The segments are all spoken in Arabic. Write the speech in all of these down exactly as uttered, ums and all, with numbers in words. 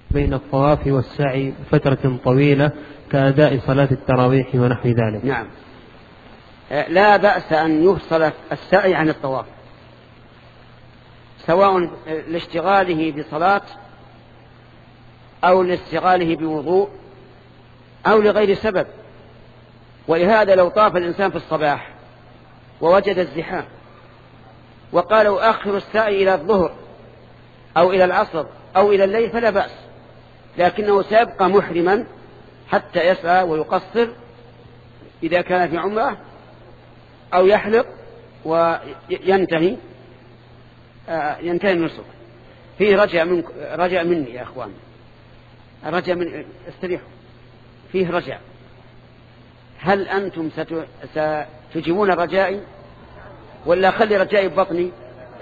بين الطواف والسعي فترة طويلة كأداء صلاة التراويح ونحو ذلك؟ نعم، لا بأس أن يفصل السعي عن الطواف، سواء لاشتغاله بصلاة أو لاشتغاله بوضوء أو لغير سبب. ولهذا لو طاف الإنسان في الصباح ووجد الزحام وقالوا أخر السعي إلى الظهر أو إلى العصر أو إلى الليل فلا بأس، لكنه سيبقى محرما حتى يسعى ويقصر إذا كان في عمره أو يحلق وينتهي ينتهي النسك. فيه رجع من رجع مني يا أخوان، رجع من استريحوا، فيه رجع. هل أنتم ستجيبون رجائي ولا خلي رجائي ببطني؟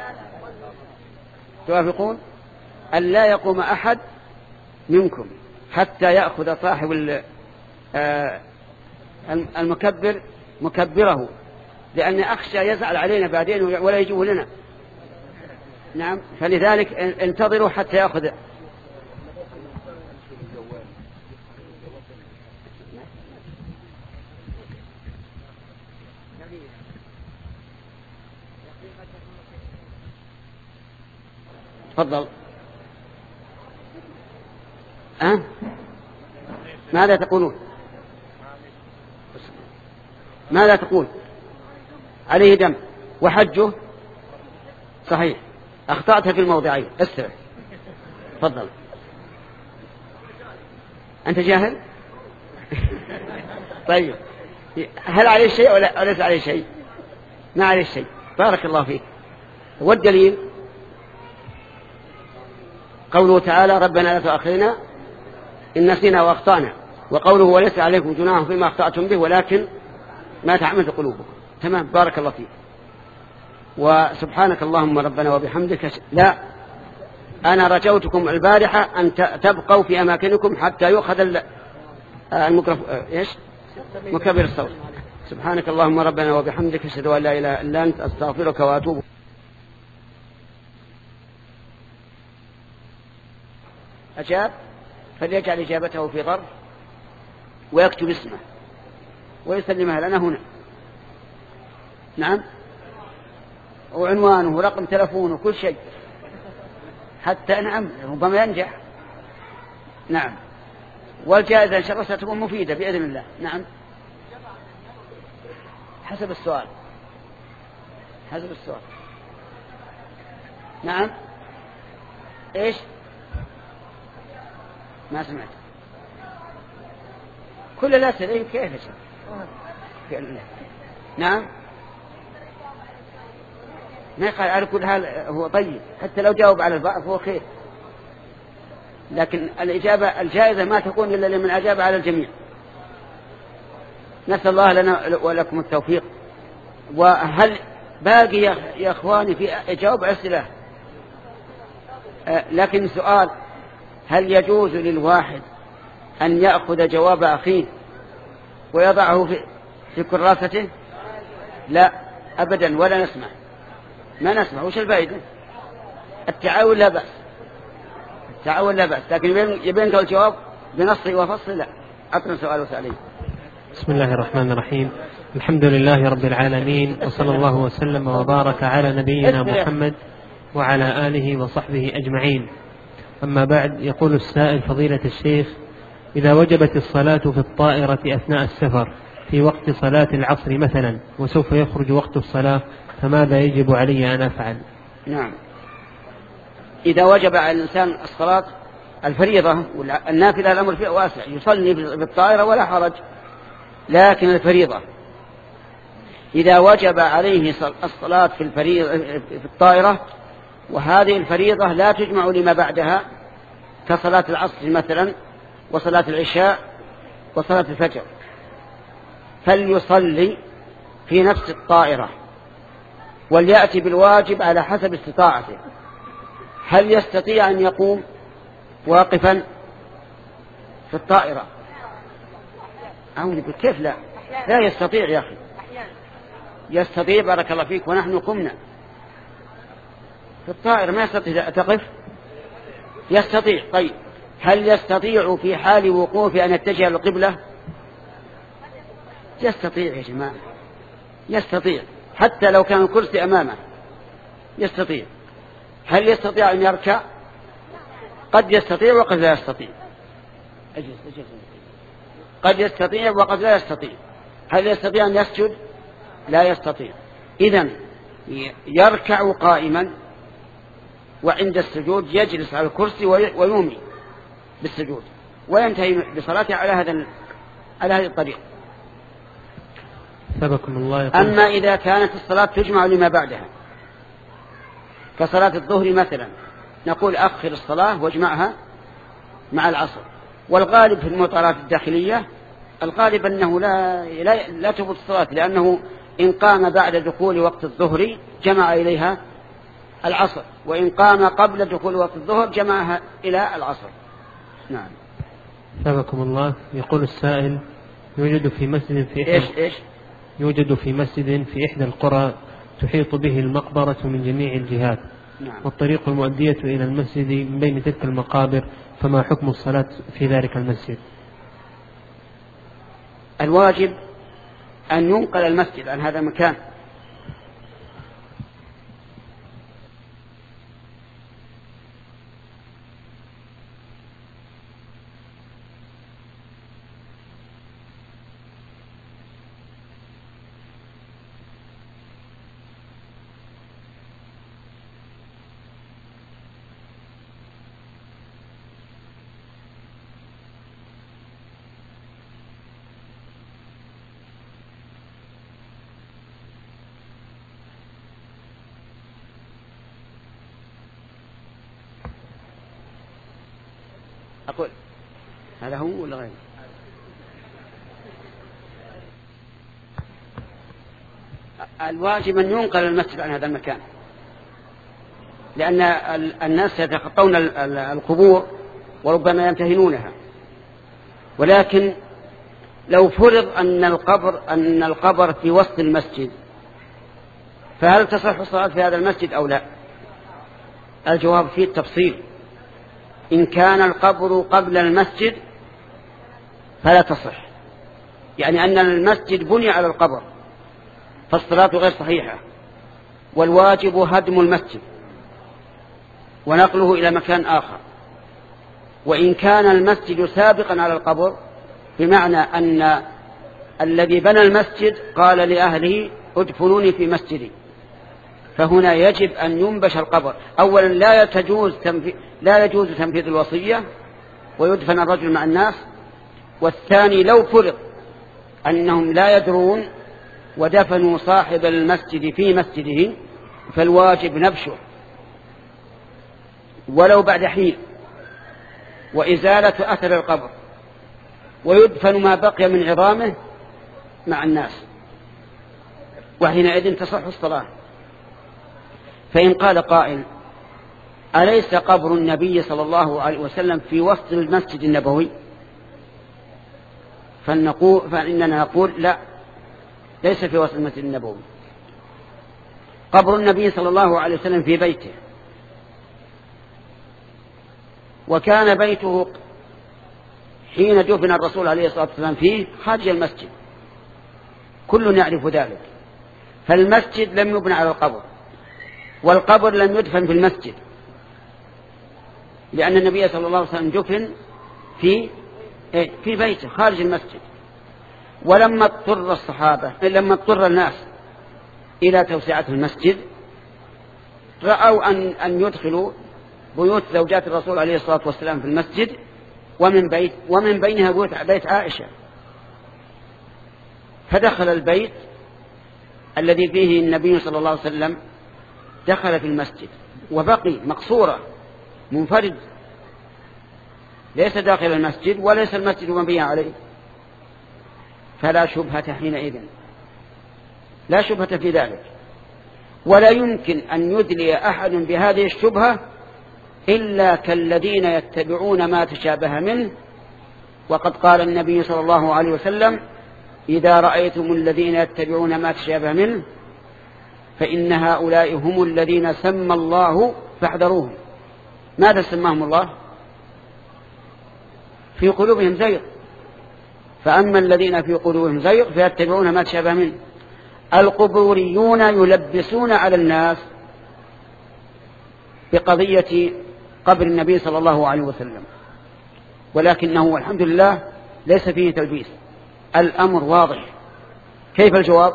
توافقون أن لا يقوم أحد منكم حتى يأخذ صاحب المكبر مكبره، لأن أخشى يزعل علينا بعدين ولا يجيبه لنا. نعم، فلذلك انتظروا حتى يأخذ. تفضل. أه؟ ماذا تقولون؟ ماذا تقول؟ عليه دم وحجه صحيح، أخطأت في الموضعين. استرح. تفضل. أنت جاهل؟ طيب، هل عليه شيء ولا ليس عليه شيء؟ ما عليه شيء. بارك الله فيك. والدليل قوله تعالى ربنا لا تؤاخذنا إن نسينا وأخطأنا، وقوله وليس عليكم جناح فيما أخطأتم به ولكن ما تعمد قلوبكم. تمام، بارك الله فيك. وسبحانك اللهم ربنا وبحمدك. لا، أنا رجوتكم البارحة أن تبقوا في أماكنكم حتى يؤخذ المكرف إيش مكبر الصوت. سبحانك اللهم ربنا وبحمدك أشهد أن لا إله إلا أنت أستغفرك وأتوب. أجاب فليجعل إجابته في ظرف ويكتب اسمه ويسلمها لنا هنا. نعم، وعنوانه ورقم تلفونه وكل شيء حتى نعم ربما ينجح. نعم، والجائزة إن شاء الله ستكون مفيدة بإذن الله. نعم، حسب السؤال حسب السؤال. نعم، إيش؟ ما سمعت. كل الأسئلة كيف شيء؟ نعم، ما يقال على كل حال هو طيب، حتى لو جاوب على البعض هو خير، لكن الإجابة الجائزة ما تكون إلا لمن أجاب على الجميع. نسأل الله لنا ولكم التوفيق. وهل باقي يا أخواني في إجابة أسئلة؟ لكن سؤال، هل يجوز للواحد أن يأخذ جواب أخيه ويضعه في, في كراسته؟ لا أبدا، ولا نسمع، ما نسمع. وش الفائدة؟ التعاون لا بأس، التعاون لا بأس، لكن يبينك الجواب بنصه وفصل لا. أقرأ سؤال وسألين. بسم الله الرحمن الرحيم. الحمد لله رب العالمين، وصلى الله وسلم وبارك على نبينا محمد وعلى آله وصحبه أجمعين. أما بعد، يقول السائل فضيلة الشيخ: إذا وجبت الصلاة في الطائرة أثناء السفر في وقت صلاة العصر مثلا وسوف يخرج وقت الصلاة، فماذا يجب علي أن أفعل؟ نعم، إذا وجب على الإنسان الصلاة الفريضة والنافلة الأمر فيه واسع، يصلي في الطائرة ولا حرج، لكن الفريضة إذا وجب عليه الصلاة في الفريضة في الطائرة، وهذه الفريضة لا تجمع لما بعدها كصلاة العصر مثلا وصلاة العشاء وصلاة الفجر، فليصلي في نفس الطائرة وليأتي بالواجب على حسب استطاعته. هل يستطيع أن يقوم واقفا في الطائرة؟ أقول كيف لا؟ لا يستطيع يا أخي. يستطيع، بارك الله فيك، ونحن قمنا في الطائرة ما يستطيع تقف. يستطيع. طيب، هل يستطيع في حال وقوفه أن يتجه للقبلة؟ يستطيع يا جماعة، يستطيع حتى لو كان الكرسي أمامه يستطيع. هل يستطيع أن يركع؟ قد يستطيع وقد لا يستطيع. قد يستطيع وقد لا يستطيع. هل يستطيع أن يسجد؟ لا يستطيع. إذن يركع قائما، وعند السجود يجلس على الكرسي ويومي بالسجود، وينتهي بصلاته على هذا على هذه الطريقة. سبكم الله. أما إذا كانت الصلاة تجمع لما بعدها كصلاة الظهر مثلا، نقول أخر الصلاة واجمعها مع العصر. والغالب في المطارات الداخلية الغالب أنه لا لا, لا تفوت الصلاة، لأنه إن قام بعد دخول وقت الظهر جمع إليها العصر، وإن قام قبل دخول وقت الظهر جمعها إلى العصر. نعم. سبكم الله. يقول السائل: يوجد في مسجد في إحدى إيش إيش يوجد في مسجد في إحدى القرى تحيط به المقبرة من جميع الجهات. نعم. والطريق المؤدية إلى المسجد من بين تلك المقابر، فما حكم الصلاة في ذلك المسجد؟ الواجب أن ينقل المسجد عن هذا المكان. أقول هذا هو ولا غيره؟ الواجب أن ينقل المسجد عن هذا المكان، لأن الناس يتخطون القبور وربما يمتهنونها. ولكن لو فرض أن القبر أن القبر في وسط المسجد، فهل تصح الصلاة في هذا المسجد أو لا؟ الجواب فيه التفصيل. إن كان القبر قبل المسجد فلا تصح، يعني أن المسجد بني على القبر، فالصلاة غير صحيحة، والواجب هدم المسجد ونقله إلى مكان آخر. وإن كان المسجد سابقا على القبر، بمعنى أن الذي بنى المسجد قال لأهله ادفنوني في مسجدي، فهنا يجب أن ينبش القبر. أولا لا تجوز تنفيذ لا يجوز تنفيذ الوصية ويدفن الرجل مع الناس. والثاني لو فرض أنهم لا يدرون ودفنوا صاحب المسجد في مسجده، فالواجب نبشه ولو بعد حين، وإزالة أثر القبر، ويدفن ما بقي من عظامه مع الناس، وحينئذ تصح الصلاة. فإن قال قائل: أليس قبر النبي صلى الله عليه وسلم في وسط المسجد النبوي؟ فنقول فإننا نقول: لا، ليس في وسط المسجد النبوي. قبر النبي صلى الله عليه وسلم في بيته، وكان بيته حين دفن الرسول عليه الصلاة والسلام فيه خارج المسجد، كل يعرف ذلك. فالمسجد لم يبنى على القبر، والقبر لم يدفن في المسجد، لأن النبي صلى الله عليه وسلم دفن في في بيته خارج المسجد. ولما اضطر الصحابة لما اضطر الناس إلى توسعة المسجد، رأوا أن أن يدخلوا بيوت زوجات الرسول عليه الصلاة والسلام في المسجد، ومن بيت ومن بينها بيت بيت عائشة. فدخل البيت الذي فيه النبي صلى الله عليه وسلم، دخل في المسجد وبقي مقصورة منفرد، ليس داخل المسجد وليس المسجد مبني عليه، فلا شبهة حينئذ، لا شبهة في ذلك. ولا يمكن أن يدلي أحد بهذه الشبهة إلا كالذين يتبعون ما تشابه منه. وقد قال النبي صلى الله عليه وسلم: إذا رأيتم الذين يتبعون ما تشابه منه فإن هؤلاء هم الذين سمى الله فاحذروهم. ماذا سماهم الله؟ في قلوبهم زيغ. فأما الذين في قلوبهم زيغ فيتبعون ما تشابه منه. القبوريون يلبسون على الناس بقضية قبر النبي صلى الله عليه وسلم، ولكنه والحمد لله ليس فيه تلبيس، الأمر واضح. كيف الجواب؟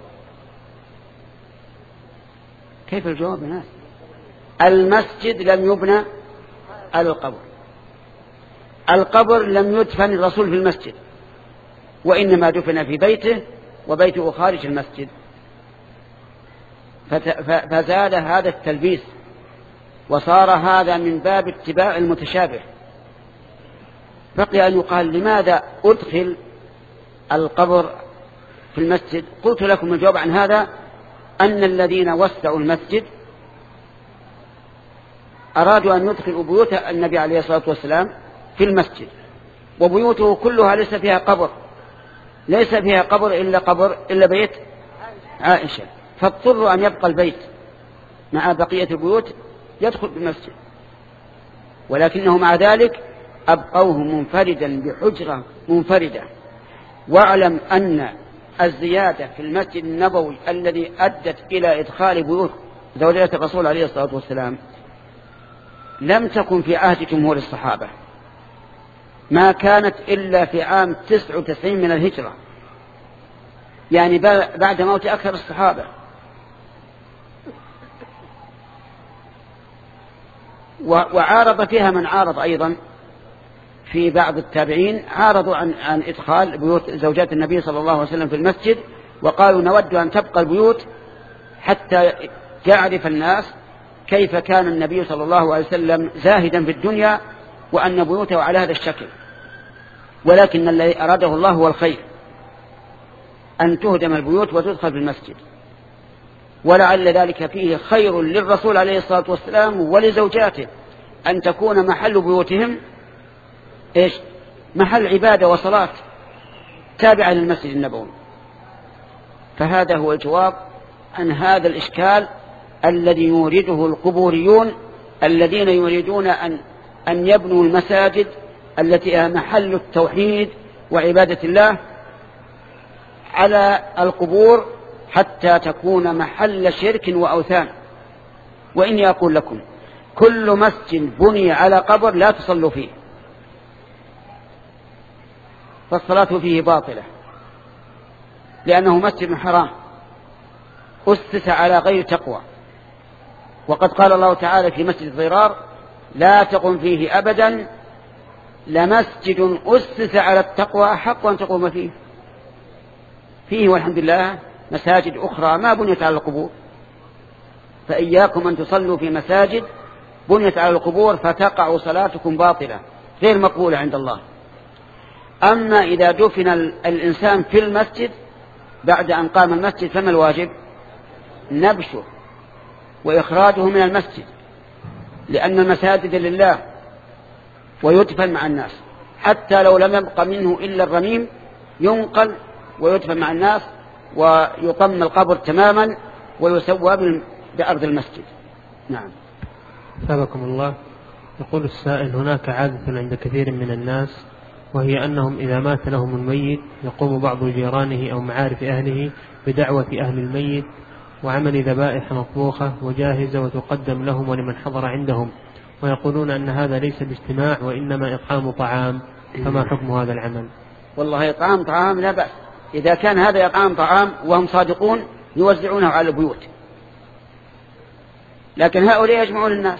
كيف الجواب يا ناس؟ المسجد لم يبنى على القبر، القبر لم يدفن الرسول في المسجد، وإنما دفن في بيته وبيته خارج المسجد. فزاد هذا التلبيس وصار هذا من باب اتباع المتشابه. بقي أن يقال لماذا أدخل القبر في المسجد؟ قلت لكم الجواب عن هذا أن الذين وسعوا المسجد أرادوا أن يدخلوا بيوت النبي عليه الصلاة والسلام في المسجد، وبيوته كلها ليس فيها قبر، ليس فيها قبر إلا قبر إلا بيت عائشة، فاضطروا أن يبقى البيت مع بقية البيوت يدخل بالمسجد، ولكنه مع ذلك أبقوه منفردا بحجرة منفردة. واعلم أن الزيادة في المسجد النبوي الذي أدت إلى إدخال بيوت زوجات الرسول عليه الصلاة والسلام لم تكن في عهد جمهور الصحابة، ما كانت إلا في عام تسع وتسعين من الهجرة، يعني بعد موت أكثر الصحابة. وعارض فيها من عارض أيضا في بعض التابعين، عارضوا عن, عن إدخال بيوت زوجات النبي صلى الله عليه وسلم في المسجد، وقالوا نود أن تبقى البيوت حتى يعرف الناس كيف كان النبي صلى الله عليه وسلم زاهدا في الدنيا وأن بيوته على هذا الشكل. ولكن الذي أراده الله هو الخير، أن تهدم البيوت وتدخل في المسجد، ولعل ذلك فيه خير للرسول عليه الصلاة والسلام ولزوجاته، أن تكون محل بيوتهم إيش؟ محل عبادة وصلاة تابعة للمسجد النبوي. فهذا هو الجواب عن هذا الإشكال الذي يورده القبوريون الذين يريدون أن, أن يبنوا المساجد التي هي محل التوحيد وعبادة الله على القبور حتى تكون محل شرك وأوثان. وإني أقول لكم كل مسجد بني على قبر لا تصلوا فيه، فالصلاة فيه باطلة، لأنه مسجد حرام أسس على غير تقوى. وقد قال الله تعالى في مسجد الضرار لا تقم فيه أبدا لمسجد أسس على التقوى حق أن تقوم فيه. فيه والحمد لله مساجد أخرى ما بنيت على القبور، فإياكم أن تصلوا في مساجد بنيت على القبور فتقع صلاتكم باطلة غير مقبولة عند الله. أما إذا دفن الإنسان في المسجد بعد أن قام المسجد فما الواجب؟ نبشه وإخراجه من المسجد، لأن المساجد لله ويدفن مع الناس، حتى لو لم يبق منه إلا الرميم ينقل ويدفن مع الناس ويطم القبر تماما ويسوى بأرض المسجد. نعم. ثابكم الله. يقول السائل هناك عادة عند كثير من الناس، وهي أنهم إذا مات لهم الميت يقوم بعض جيرانه أو معارف أهله بدعوة أهل الميت وعمل ذبائح مطبوخة وجاهزة وتقدم لهم ولمن حضر عندهم، ويقولون أن هذا ليس باجتماع وإنما إطعام طعام، فما حكم هذا العمل؟ والله إطعام طعام لا بأس، إذا كان هذا إطعام طعام وهم صادقون يوزعونه على البيوت، لكن هؤلاء يجمعون الناس.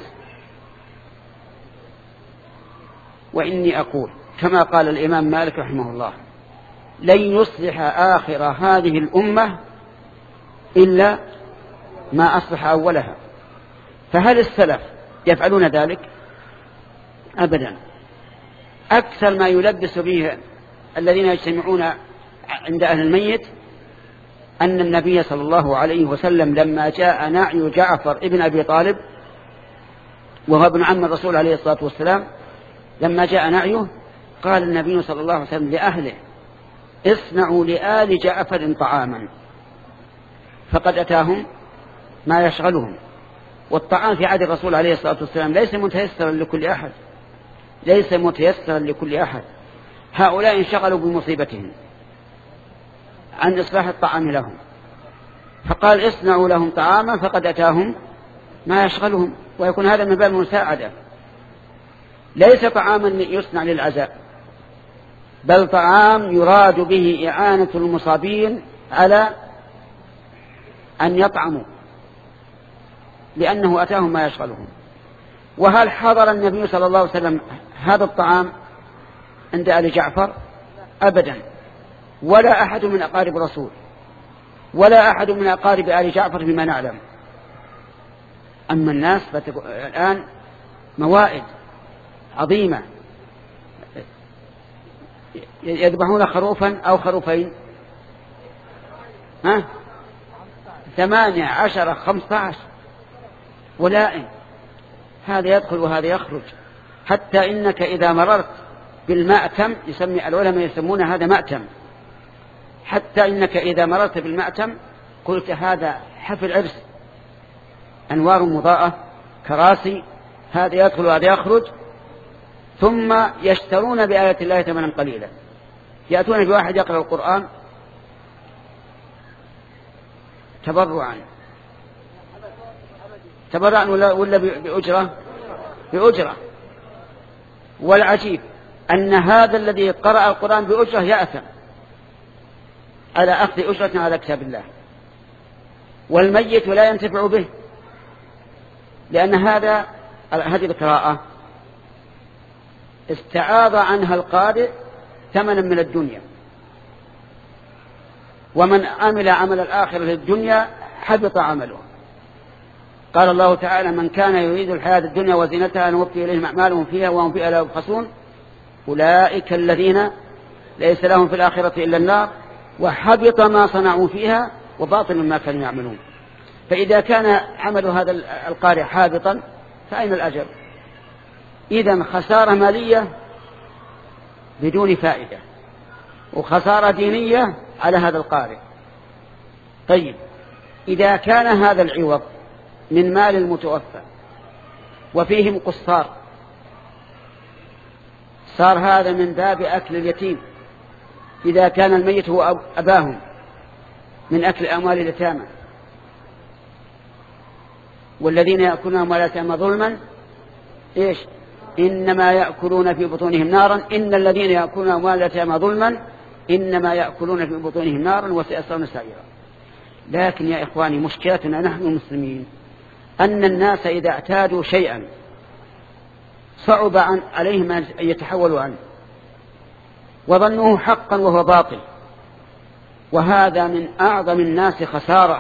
وإني أقول كما قال الإمام مالك رحمه الله لن يصلح آخر هذه الأمة إلا ما أصلح أولها. فهل السلف يفعلون ذلك؟ أبدا. أكثر ما يلبس به الذين يجتمعون عند أهل الميت أن النبي صلى الله عليه وسلم لما جاء نعي جعفر ابن أبي طالب وهو ابن عم الرسول عليه الصلاة والسلام، لما جاء نعيه قال النبي صلى الله عليه وسلم لأهله اصنعوا لآل جعفر طعاما، فقد أتاهم ما يشغلهم. والطعام في عهد الرسول عليه الصلاة والسلام ليس متيسرا لكل أحد، ليس متيسرا لكل أحد. هؤلاء انشغلوا بمصيبتهم عن إصلاح الطعام لهم، فقال اصنعوا لهم طعاما فقد أتاهم ما يشغلهم، ويكون هذا من باب المساعدة، ليس طعاما يصنع للعزاء، بل طعام يراد به إعانة المصابين على أن يطعموا لأنه أتاهم ما يشغلهم. وهل حضر النبي صلى الله عليه وسلم هذا الطعام عند آل جعفر؟ أبدا، ولا أحد من أقارب رسول ولا أحد من أقارب آل جعفر بما نعلم. أما الناس الآن موائد عظيمة، يذبحون خروفا أو خروفين، ها ثمانية عشر خمسة عشر ولائم، هذا يدخل وهذا يخرج، حتى إنك إذا مررت بالمأتم، يسمي العلماء يسمون هذا مأتم، حتى إنك إذا مررت بالمأتم قلت هذا حفل عرس، أنوار مضاءة، كراسي، هذا يدخل وهذا يخرج، ثم يشترون بآية الله ثمنا قليلا. يأتون بواحد يقرأ القرآن تبرعا تبرعا ولا, ولا بأجرة بأجرة والعجيب أن هذا الذي قرأ القرآن بأجرة يأثم على أخذ أجرة على كتاب الله، والميت لا ينتفع به، لأن هذا هذه القراءة استعاض عنها القارئ ثمنا من الدنيا، ومن عمل عمل الآخرة للدنيا حبط عمله. قال الله تعالى من كان يريد الحياة الدنيا وزينتها نوفي إليهم أعمالهم فيها وهم فيها لا يبخسون أولئك الذين ليس لهم في الآخرة إلا النار وحبط ما صنعوا فيها وباطل ما كانوا يعملون. فإذا كان عمل هذا القارئ حابطا فأين الأجر؟ إذن خسارة مالية بدون فائدة، وخسارة دينية على هذا القارئ. طيب إذا كان هذا العوض من مال المتوفى وفيهم قصار، صار هذا من باب أكل اليتيم إذا كان الميت هو أباهم، من أكل أموال اليتامى. والذين يأكلون أموال اليتامى ظلما إيش؟ إنما يأكلون في بطونهم نارا إن الذين يأكلون أموال اليتامى ظلما إنما يأكلون في بطونهم نارا وسيصلون سعيرا. لكن يا إخواني مشكلتنا نحن المسلمين أن الناس إذا اعتادوا شيئا صعب عن عليهم أن يتحولوا عنه وظنوه حقا وهو باطل، وهذا من أعظم الناس خسارة،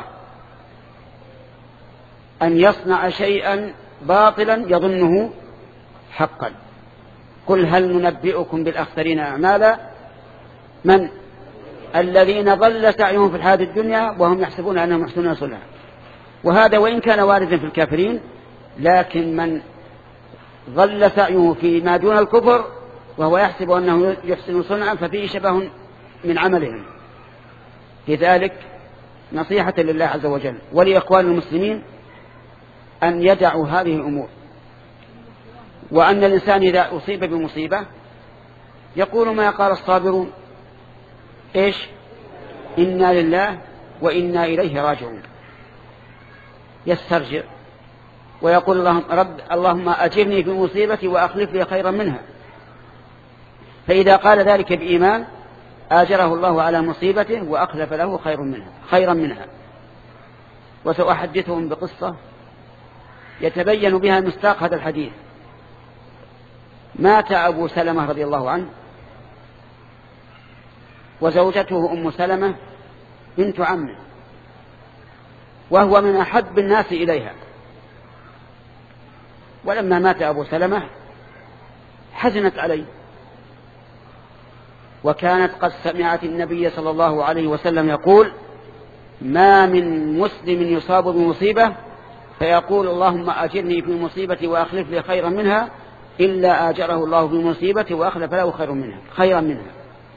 أن يصنع شيئا باطلا يظنه حقا. قل هل ننبئكم بالأخسرين أعمالا؟ من الذين ضل سعيهم في الحياة الدنيا وهم يحسبون أنهم يحسنون صنعا. وهذا وإن كان واردا في الكافرين، لكن من ضل سعيه فيما دون الكفر وهو يحسب أنه يحسن صنعا ففيه شبه من عملهم. لذلك نصيحة لله عز وجل ولإخوان المسلمين أن يدعوا هذه الأمور، وأن الإنسان إذا أصيب بمصيبة يقول ما قال الصابرون إيش؟ إنا لله وإنا إليه راجعون. يسترجع ويقول اللهم, رب اللهم أجرني في مصيبتي وأخلف لي خيرا منها. فإذا قال ذلك بإيمان آجره الله على مصيبته وأخلف له خير منها خيرا منها. وسأحدثهم بقصة يتبين بها مصداق هذا الحديث. مات أبو سلمة رضي الله عنه وزوجته أم سلمة بنت عمه، وهو من أحب الناس إليها. ولما مات أبو سلمة حزنت عليه، وكانت قد سمعت النبي صلى الله عليه وسلم يقول ما من مسلم يصاب بمصيبة فيقول اللهم أجرني في مصيبتي وأخلف لي خيرا منها إلا آجره الله في مصيبتي وأخلف له خيرا منها خيرا منها.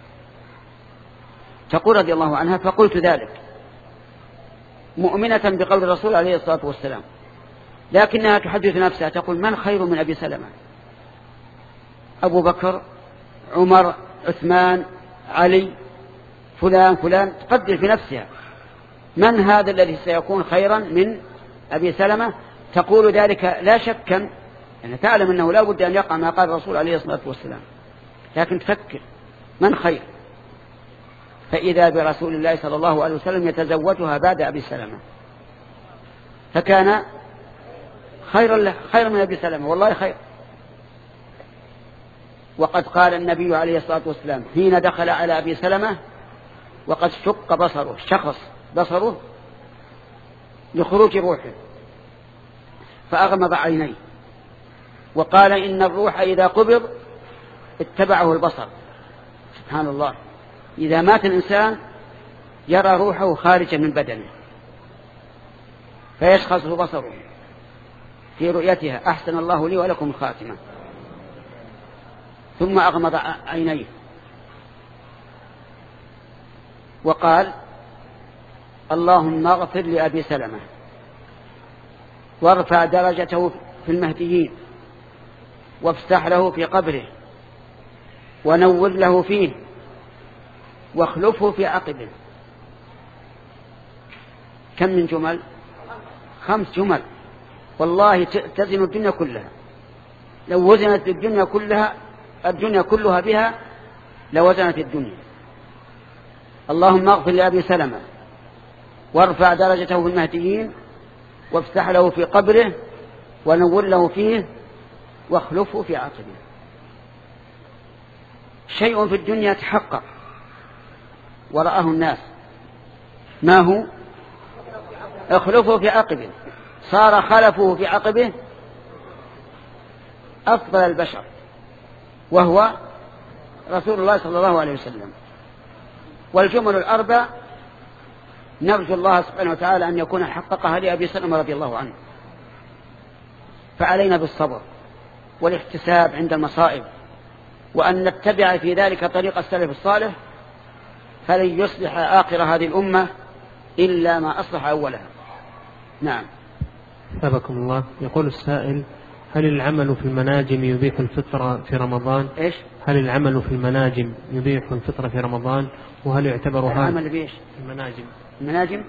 تقول رضي الله عنها فقلت ذلك مؤمنة بقول الرسول عليه الصلاة والسلام، لكنها تحدث نفسها تقول من خير من أبي سلمة؟ أبو بكر، عمر، عثمان، علي، فلان فلان، تقدر في نفسها من هذا الذي سيكون خيرا من أبي سلمة، تقول ذلك لا شكا، يعني تعلم أنه لا بد أن يقع ما قال الرسول عليه الصلاة والسلام، لكن تفكر من خير، فإذا برسول الله صلى الله عليه وسلم يتزوجها بعد أبي سلمة، فكان خيرا له، خير من أبي سلمة، والله خير. وقد قال النبي عليه الصلاة والسلام حين دخل على أبي سلمة وقد شق بصره، شخص بصره لخروج روحه، فأغمض عينيه وقال إن الروح إذا قبض اتبعه البصر. سبحان الله، إذا مات الإنسان يرى روحه خارجا من بدنه فيشخصه بصره في رؤيتها، أحسن الله لي ولكم الخاتمة. ثم أغمض عينيه وقال اللهم اغفر لأبي سلمة وارفع درجته في المهديين وافتح له في قبره ونور له فيه واخلفه في عقبه. كم من جمل؟ خمس جمل، والله تزن الدنيا كلها، لو وزنت الدنيا كلها الدنيا كلها بها لوزنت الدنيا. اللهم اغفر لأبي سلمة وارفع درجته في المهديين وافتح له في قبره ونور له فيه واخلفه في عقبه. شيء في الدنيا تحقق ورآه الناس، ما هو؟ اخلفه في عقبه، صار خلفه في عقبه أفضل البشر وهو رسول الله صلى الله عليه وسلم. والجمل الأربع نرجو الله سبحانه وتعالى أن يكون حققها لأبي سلمة رضي الله عنه. فعلينا بالصبر والاحتساب عند المصائب، وأن نتبع في ذلك طريق السلف الصالح، فلن يصلح آخر هذه الأمة إلا ما أصلح أولها. نعم. أثابكم الله. يقول السائل: هل العمل في المناجم يبيح الفطر في رمضان؟ إيش؟ هل العمل في المناجم يبيح الفطر في رمضان؟ وهل يعتبر هذا العمل بإيش؟ المناجم المناجم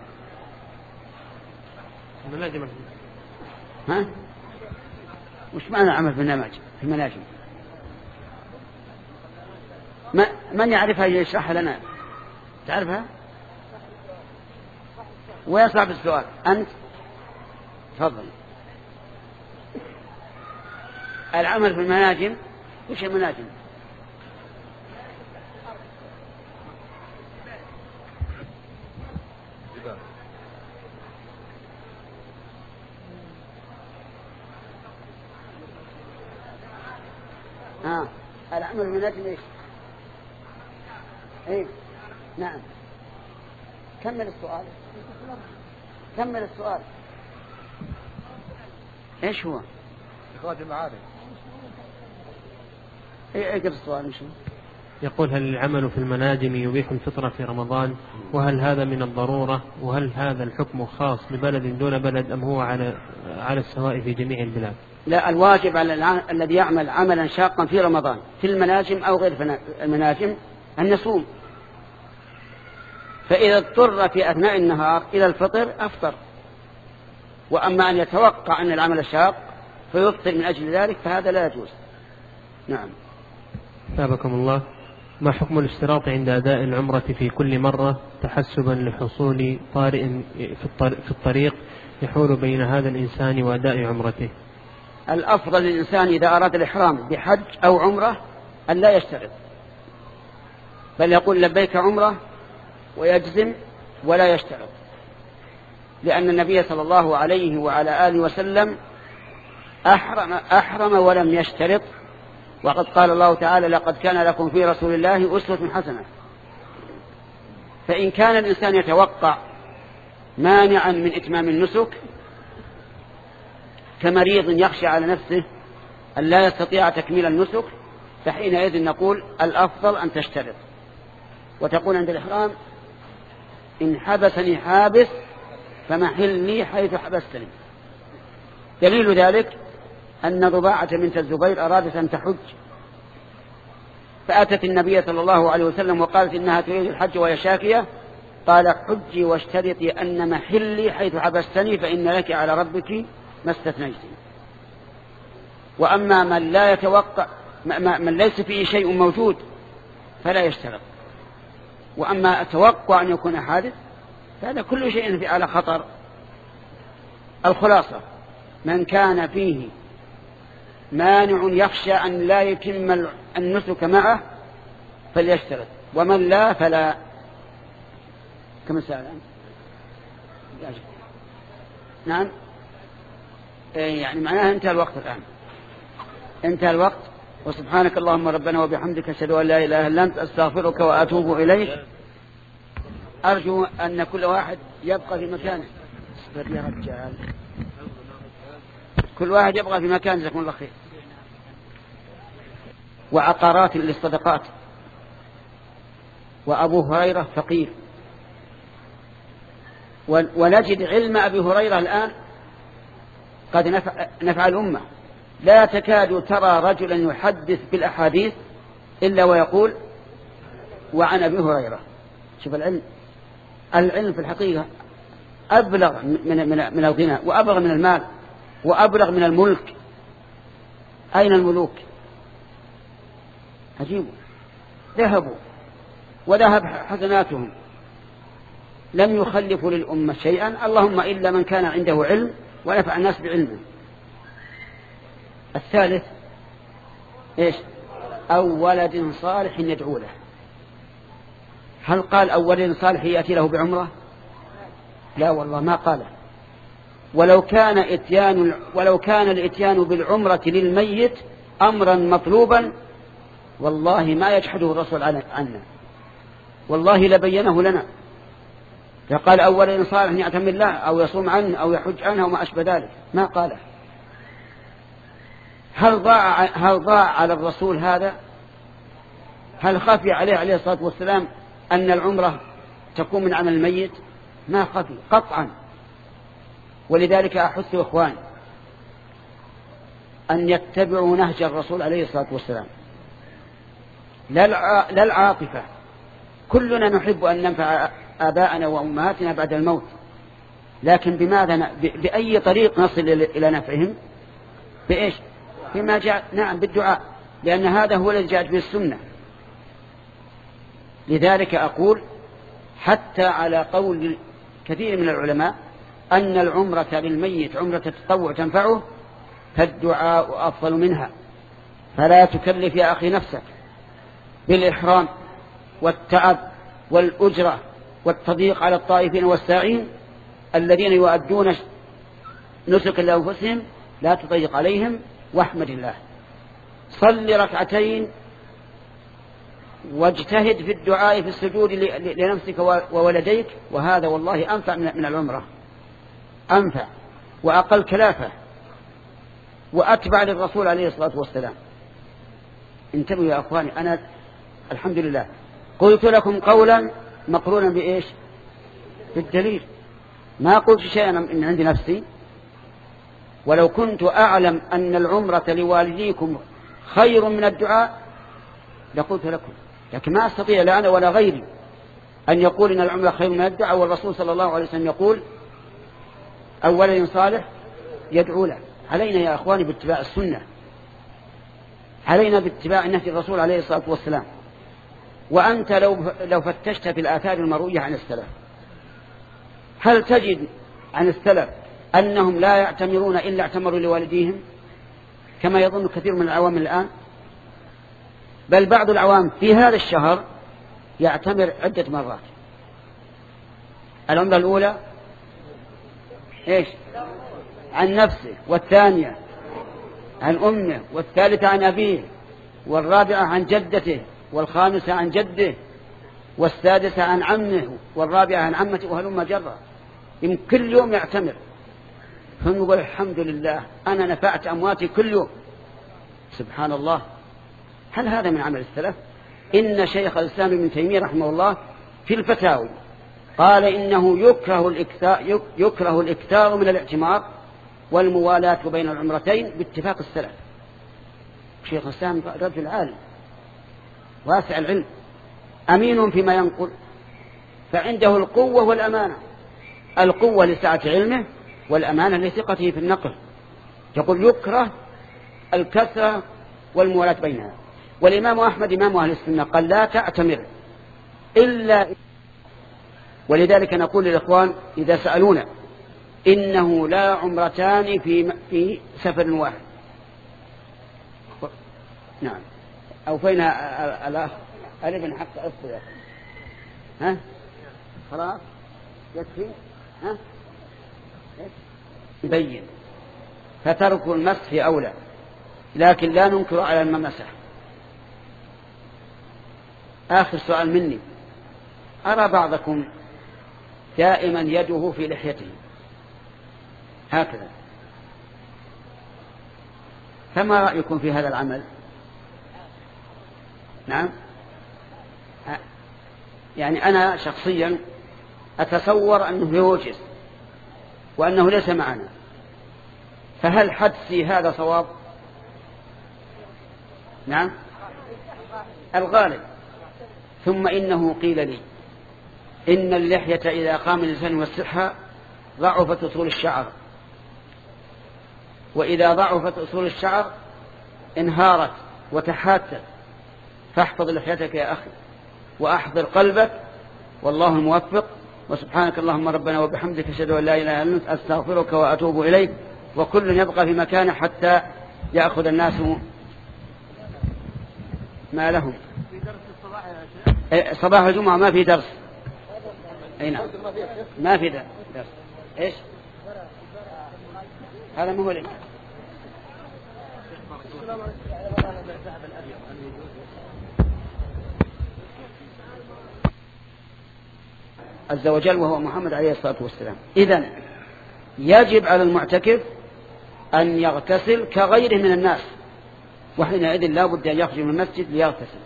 المناجم ها؟ وش معنى عمل في المناجم؟ في المناجم ما من يعرفها يشرحها لنا؟ تعرفها؟ ويصعب السؤال. أنت تفضل. العمل في المناجم، وش المناجم؟ آه. العمل في المناجم ايش؟ ايه نعم. كمل السؤال، كمل السؤال. ايش هو؟ إخراج المعارف. ايه اقرأ السؤال مش هو؟ يقول: هل العمل في المناجم يبيح الفطر في رمضان؟ وهل هذا من الضرورة؟ وهل هذا الحكم خاص ببلد دون بلد أم هو على على السواء في جميع البلاد؟ لا، الواجب على الع... الذي يعمل عملا شاقا في رمضان في المناجم أو غير فنا... المناجم أن يصوم، فإذا اضطر في أثناء النهار إلى الفطر أفطر. وأما أن يتوقع أن العمل شاق فيفطر من أجل ذلك فهذا لا يجوز. نعم. أثابكم الله. ما حكم الاشتراط عند أداء العمرة في كل مرة تحسبا لحصول طارئ في الطريق يحول بين هذا الإنسان وأداء عمرته؟ الأفضل للإنسان إذا أراد الإحرام بحج أو عمرة أن لا يشترط، بل يقول لبيك عمرة ويجزم ولا يشترط، لأن النبي صلى الله عليه وعلى آله وسلم أحرم, أحرم ولم يشترط، وقد قال الله تعالى: لقد كان لكم في رسول الله أسوة حسنة. فإن كان الإنسان يتوقع مانعا من إتمام النسك كمريض يخشى على نفسه أن لا يستطيع تكميل النسك، فحينئذ نقول الأفضل أن تشترط وتقول عند الإحرام: إن حبسني حابس فمحلني حيث حبستني. دليل ذلك أن رباعة بنت الزبير أرادت أن تحج فأتت النبي صلى الله عليه وسلم وقالت إنها تريد الحج وهي شاكية، قال حجي واشترطي أن محلي حيث حبستني فإن لك على ربك ما استثنيتي. وأما من لا يتوقع من ليس فيه شيء موجود فلا يشترط. وأما أتوقع أن يكون حادث فهذا كل شيء في على خطر. الخلاصة من كان فيه مانع يخشى أن لا يتم النسك معه فليشترط، ومن لا فلا. كم ساعة الآن؟ نعم يعني معناها انتهى الوقت الآن، انتهى الوقت. وسبحانك اللهم ربنا وبحمدك أشهد أن لا إله إلا أنت أستغفرك وأتوب إليك. أرجو أن كل واحد يبقى في مكانه. اصبر يا رجال، كل واحد يبقى في مكانه جزاكم الله خير. وعقارات للصدقات. وأبو هريرة فقير، ونجد علم أبي هريرة الآن قد نفع, نفع الأمة. لا تكاد ترى رجلا يحدث بالأحاديث إلا ويقول وعن أبي هريرة. شوف العلم، العلم في الحقيقة أبلغ من, من, من الغنى، وأبلغ من المال، وأبلغ من الملك. أين الملوك؟ عجيبوا، ذهبوا وذهب حسناتهم، لم يخلفوا للأمة شيئا، اللهم إلا من كان عنده علم ونفع الناس بعلمه. الثالث إيش؟ أو ولد صالح يدعو له. هل قال أو ولد صالح يأتي له بعمره؟ لا والله ما قاله. ولو كان إتيان ولو كان الإتيان بالعمرة للميت أمرا مطلوبا والله ما يجحده الرسول عنا، والله لبينه لنا. فقال أو ولد صالح يعتم الله أو يصوم عنه أو يحج عنه وما أشبه ذلك، ما قاله. هل ضاع هل ضاع على الرسول هذا؟ هل خفي عليه عليه الصلاة والسلام أن العمرة تكون من عمل الميت؟ ما خفي قطعا. ولذلك أحث إخوان أن يتبعوا نهج الرسول عليه الصلاة والسلام، لا العاطفة. كلنا نحب أن ننفع آباءنا وأمهاتنا بعد الموت، لكن بماذا بأي طريق نصل إلى نفعهم؟ بإيش؟ بما جاء نعم بالدعاء، لأن هذا هو الذي جاءت به السنة. لذلك أقول حتى على قول كثير من العلماء أن العمرة للميت عمرة التطوع تنفعه، فالدعاء أفضل منها. فلا تكلف يا أخي نفسك بالإحرام والتعب والأجرة والتضييق على الطائفين والساعين الذين يؤدون نسك لأنفسهم، لا تضيق عليهم واحمد الله. صل ركعتين واجتهد في الدعاء في السجود لنفسك وولديك، وهذا والله أنفع من العمرة، أنفع وأقل كلافة وأتبع للرسول عليه الصلاة والسلام. انتبهوا يا أخواني، أنا الحمد لله قلت لكم قولا مقرونا بإيش؟ بالدليل. ما قلت شيئا من عند نفسي. ولو كنت أعلم أن العمرة لوالديكم خير من الدعاء لقلت لكم، لكن ما أستطيع لا أنا ولا غيري أن يقول إن العمرة خير من الدعاء، والرسول صلى الله عليه وسلم يقول أو ولد صالح يدعو له. علينا يا أخواني باتباع السنة، علينا باتباع نهج الرسول عليه الصلاة والسلام. وأنت لو لو فتشت في الآثار المروية عن السلف، هل تجد عن السلف أنهم لا يعتمرون إلا اعتمروا لوالديهم كما يظن كثير من العوام الآن؟ بل بعض العوام في هذا الشهر يعتمر عدة مرات. العمرة الأولى إيش؟ عن نفسه، والثانية عن أمه، والثالثة عن أبيه، والرابعة عن جدته، والخامسة عن جده، والسادسة عن عمه، والرابعة عن عمته، وهلم جرا. يوم كل يوم يعتمر، ثم يقول الحمد لله أنا نفعت أمواتي كل يوم. سبحان الله، هل هذا من عمل السلف؟ إن شيخ الإسلام ابن تيمية رحمه الله في الفتاوي قال إنه يكره الإكثار, يكره الإكثار من الاعتمار والموالاة بين العمرتين باتفاق السلف. شيخ الإسلام رجل عالم، واسع العلم، أمين فيما ينقل، فعنده القوة والأمانة، القوة لسعة علمه والأمانة لثقته في النقل. يقول يكره الكثرة والموالاة بينها. والإمام أحمد إمام أهل السنة قال لا تعتمر إلا، ولذلك نقول للإخوان إذا سألونا إنه لا عمرتان في في سفر واحد. نعم. أو فين الأخ ألف حق أصل يا أخي؟ ها خلاص يكفي. ها يبين. فترك المسح أولى، لكن لا ننكر على من مسح. آخر سؤال مني، أرى بعضكم دائما يده في لحيته هكذا، فما رأيكم في هذا العمل؟ نعم، يعني أنا شخصيا أتصور أنه يوجز وأنه ليس معنا، فهل حدسي هذا صواب؟ نعم الغالب. ثم إنه قيل لي إن اللحية إذا قام الإنسان والسحة ضعفت أصول الشعر، وإذا ضعفت أصول الشعر انهارت وتحاتت. فاحفظ لحيتك يا أخي وأحضر قلبك، والله الموفق. وسبحانك اللهم ربنا وبحمدك أشهد أن لا إله إلا أنت أستغفرك وأتوب إليك. وكل يبقى في مكانه حتى يأخذ الناس ما لهم. صباح الجمعة ما في درس. أي نعم ما في درس. إيش هذا مو لي عز وجل وهو محمد عليه الصلاة والسلام. إذن يجب على المعتكف أن يغتسل كغيره من الناس، وحينئذ لا بد أن يخرج من المسجد ليغتسل.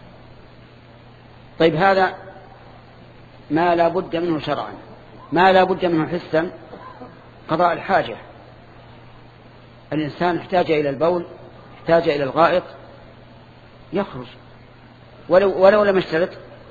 طيب هذا ما لا بد منه شرعا. ما لا بد منه حسا، قضاء الحاجة. الإنسان احتاج إلى البول، احتاج إلى الغائط، يخرج ولو, ولو لم يشترط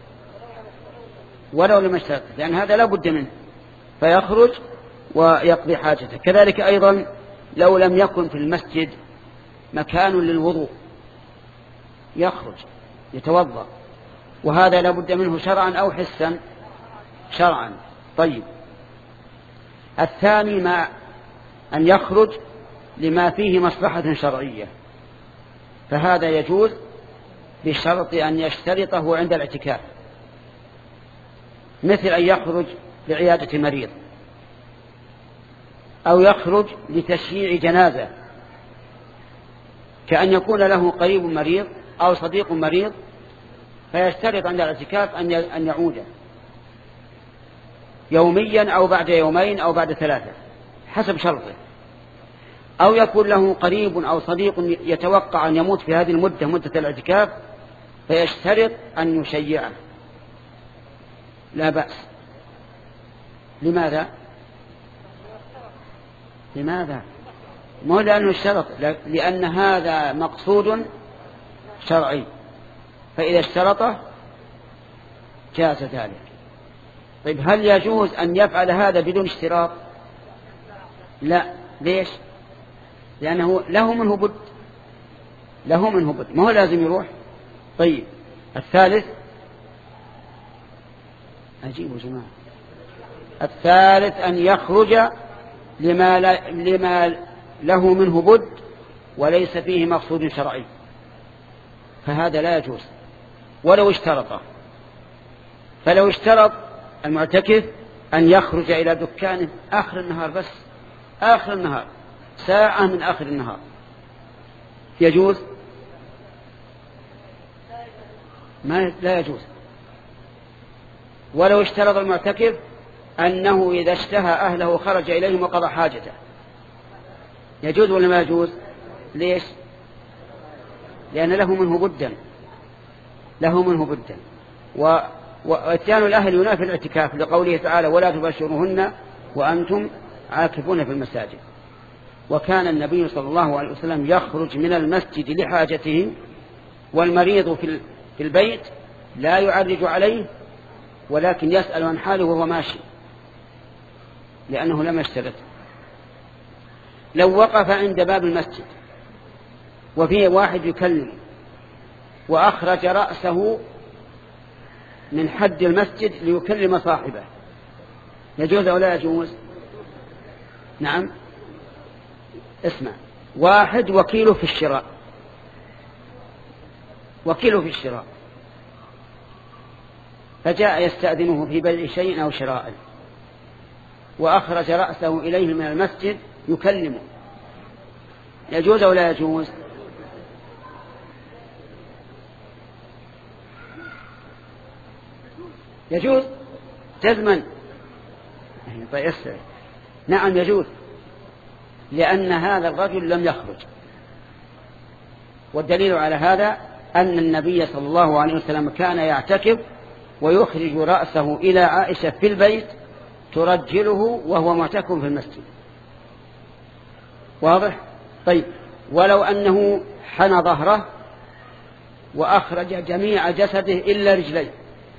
ولو لم يشترط لأن هذا لا بد منه، فيخرج ويقضي حاجته. كذلك أيضا لو لم يكن في المسجد مكان للوضوء يخرج يتوضأ، وهذا لا بد منه شرعا أو حسا. شرعا. طيب الثاني ما أن يخرج لما فيه مصلحة شرعية، فهذا يجوز بشرط أن يشترطه عند الاعتكاف، مثل أن يخرج لعيادة مريض، أو يخرج لتشييع جنازة، كأن يكون له قريب مريض أو صديق مريض فيشترط عند الاعتكاف أن يعود يوميا أو بعد يومين أو بعد ثلاثة حسب شرطه، أو يكون له قريب أو صديق يتوقع أن يموت في هذه المدة مدة الاعتكاف فيشترط أن يشيعه، لا بأس. لماذا؟ لماذا؟ مو لأنه اشترط، لأن هذا مقصود شرعي، فإذا اشترطه جاز ذلك. طيب هل يجوز أن يفعل هذا بدون اشتراط؟ لا. ليش؟ لأنه له منه بد، له منه بد، ما هو لازم يروح. طيب الثالث، أجيبوا جماعة، الثالث أن يخرج لما, لا لما له منه بد وليس فيه مقصود شرعي، فهذا لا يجوز ولو اشترطه. فلو اشترط المعتكف أن يخرج إلى دكانه آخر النهار، بس آخر النهار ساعة من آخر النهار، يجوز؟ ما لا يجوز. ولو اشترط المعتكف أنه إذا اشتهى أهله خرج إليهم وقضى حاجته، يجوز ولا ما يجوز؟ ليش؟ لأن له منه بدا، له منه بدا. واتيان الأهل ينافي الاعتكاف لقوله تعالى ولا تباشروهن وأنتم عاكفون في المساجد. وكان النبي صلى الله عليه وسلم يخرج من المسجد لحاجته، والمريض في في البيت لا يعرج عليه ولكن يسأل عن حاله وهو ماشي لأنه لم يشترط. لو وقف عند باب المسجد وفيه واحد يكلم وأخرج رأسه من حد المسجد ليكلم صاحبه يجوز أو لا يجوز؟ نعم. اسمع، واحد وكيله في الشراء وكيله في الشراء فجاء يستأذنه في بيع شيء أو شراء وأخرج رأسه إليه من المسجد يكلمه يجوز أو لا يجوز؟ يجوز جزما. طيب نعم يجوز، لأن هذا الرجل لم يخرج. والدليل على هذا أن النبي صلى الله عليه وسلم كان يعتكف ويخرج رأسه إلى عائشة في البيت ترجله وهو معتكف في المسجد. واضح؟ طيب ولو أنه حنى ظهره وأخرج جميع جسده إلا رجليه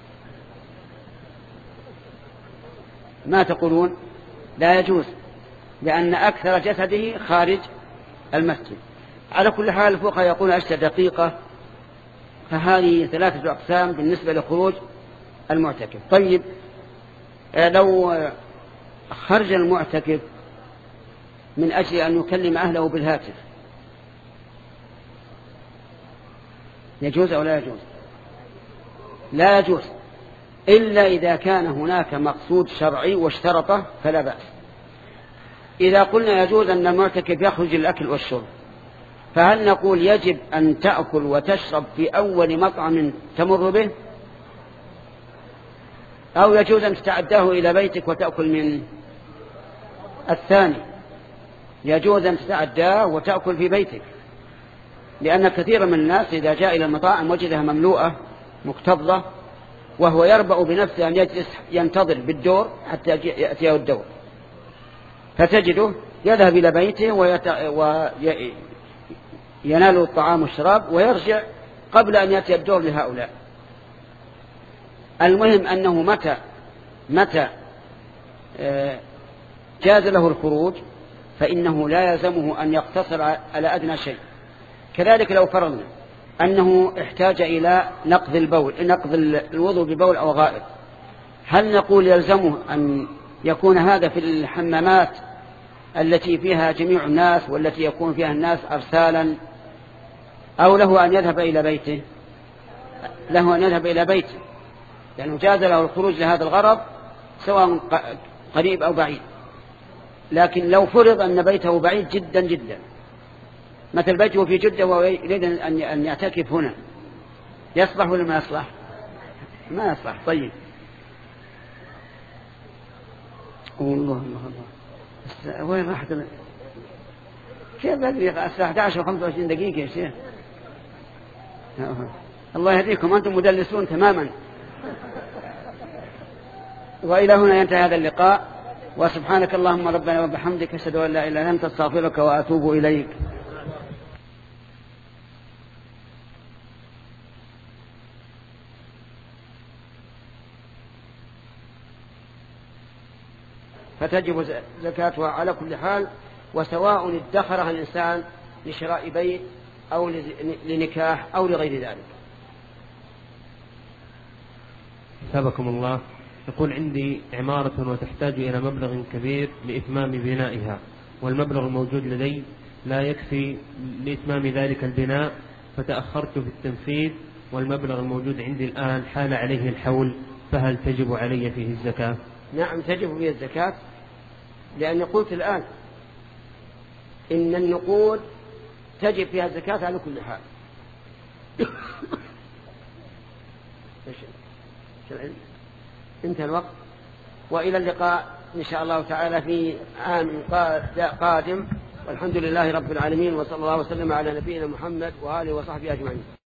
ما تقولون؟ لا يجوز، لأن أكثر جسده خارج المسجد. على كل حال الفقهاء يقول أشتى دقيقة، فهذه ثلاثة أقسام بالنسبة لخروج المعتكف. طيب لو خرج المعتكف من أجل أن يكلم أهله بالهاتف يجوز أو لا يجوز؟ لا يجوز إلا إذا كان هناك مقصود شرعي واشترطه فلا بأس. إذا قلنا يجوز أن المعتكف يخرج الأكل والشرب، فهل نقول يجب أن تأكل وتشرب في أول مطعم تمر به، أو يجوز أن تتعداه إلى بيتك وتأكل من الثاني؟ يجوز أن تتعداه وتأكل في بيتك، لأن كثيرا من الناس إذا جاء إلى المطاعم وجدها مملوءة مكتظة وهو يربأ بنفسه أن يجلس ينتظر بالدور حتى يأتيه الدور، فتجده يذهب إلى بيته وينال الطعام والشراب ويرجع قبل أن يأتي الدور لهؤلاء. المهم أنه متى متى جاز له الخروج فإنه لا يلزمه أن يقتصر على أدنى شيء. كذلك لو فرضنا أنه احتاج إلى نقض البول نقض الوضوء ببول أو غائط، هل نقول يلزمه أن يكون هذا في الحمامات التي فيها جميع الناس والتي يكون فيها الناس أرسالا، أو له أن يذهب إلى بيته؟ له أن يذهب إلى بيته، لأنه جاز له الخروج لهذا الغرض سواء قريب أو بعيد. لكن لو فرض أن بيته بعيد جدا جدا، مثل بيته في جدة ويريد أن يعتكف هنا، يصلح ولا ما يصلح؟ ما يصلح. طيب الله الله الله وين راحت؟ كيف بدري الساعة أحد عشر وخمسة وعشرين دقيقة يا شيخ؟ الله يهديكم، أنتم مدلسون تماما. وإلى هنا ينتهي هذا اللقاء، وسبحانك اللهم ربنا وبحمدك أشهد أن لا إله إلا أنت أستغفرك وأتوب إليك. فتجب زكاتها على كل حال، وسواء ادخرها الإنسان لشراء بيت أو لنكاح أو لغير ذلك. أثابكم الله. يقول عندي عمارة وتحتاج إلى مبلغ كبير لإتمام بنائها، والمبلغ الموجود لدي لا يكفي لإتمام ذلك البناء، فتأخرت في التنفيذ والمبلغ الموجود عندي الآن حال عليه الحول، فهل تجب علي فيه الزكاة؟ نعم تجب فيه الزكاة، لأني قلت الآن إن النقود تجب فيها الزكاة على كل حال. انتهى الوقت، وإلى اللقاء إن شاء الله تعالى في عام قادم، والحمد لله رب العالمين، وصلى الله وسلم على نبينا محمد وآله وصحبه أجمعين.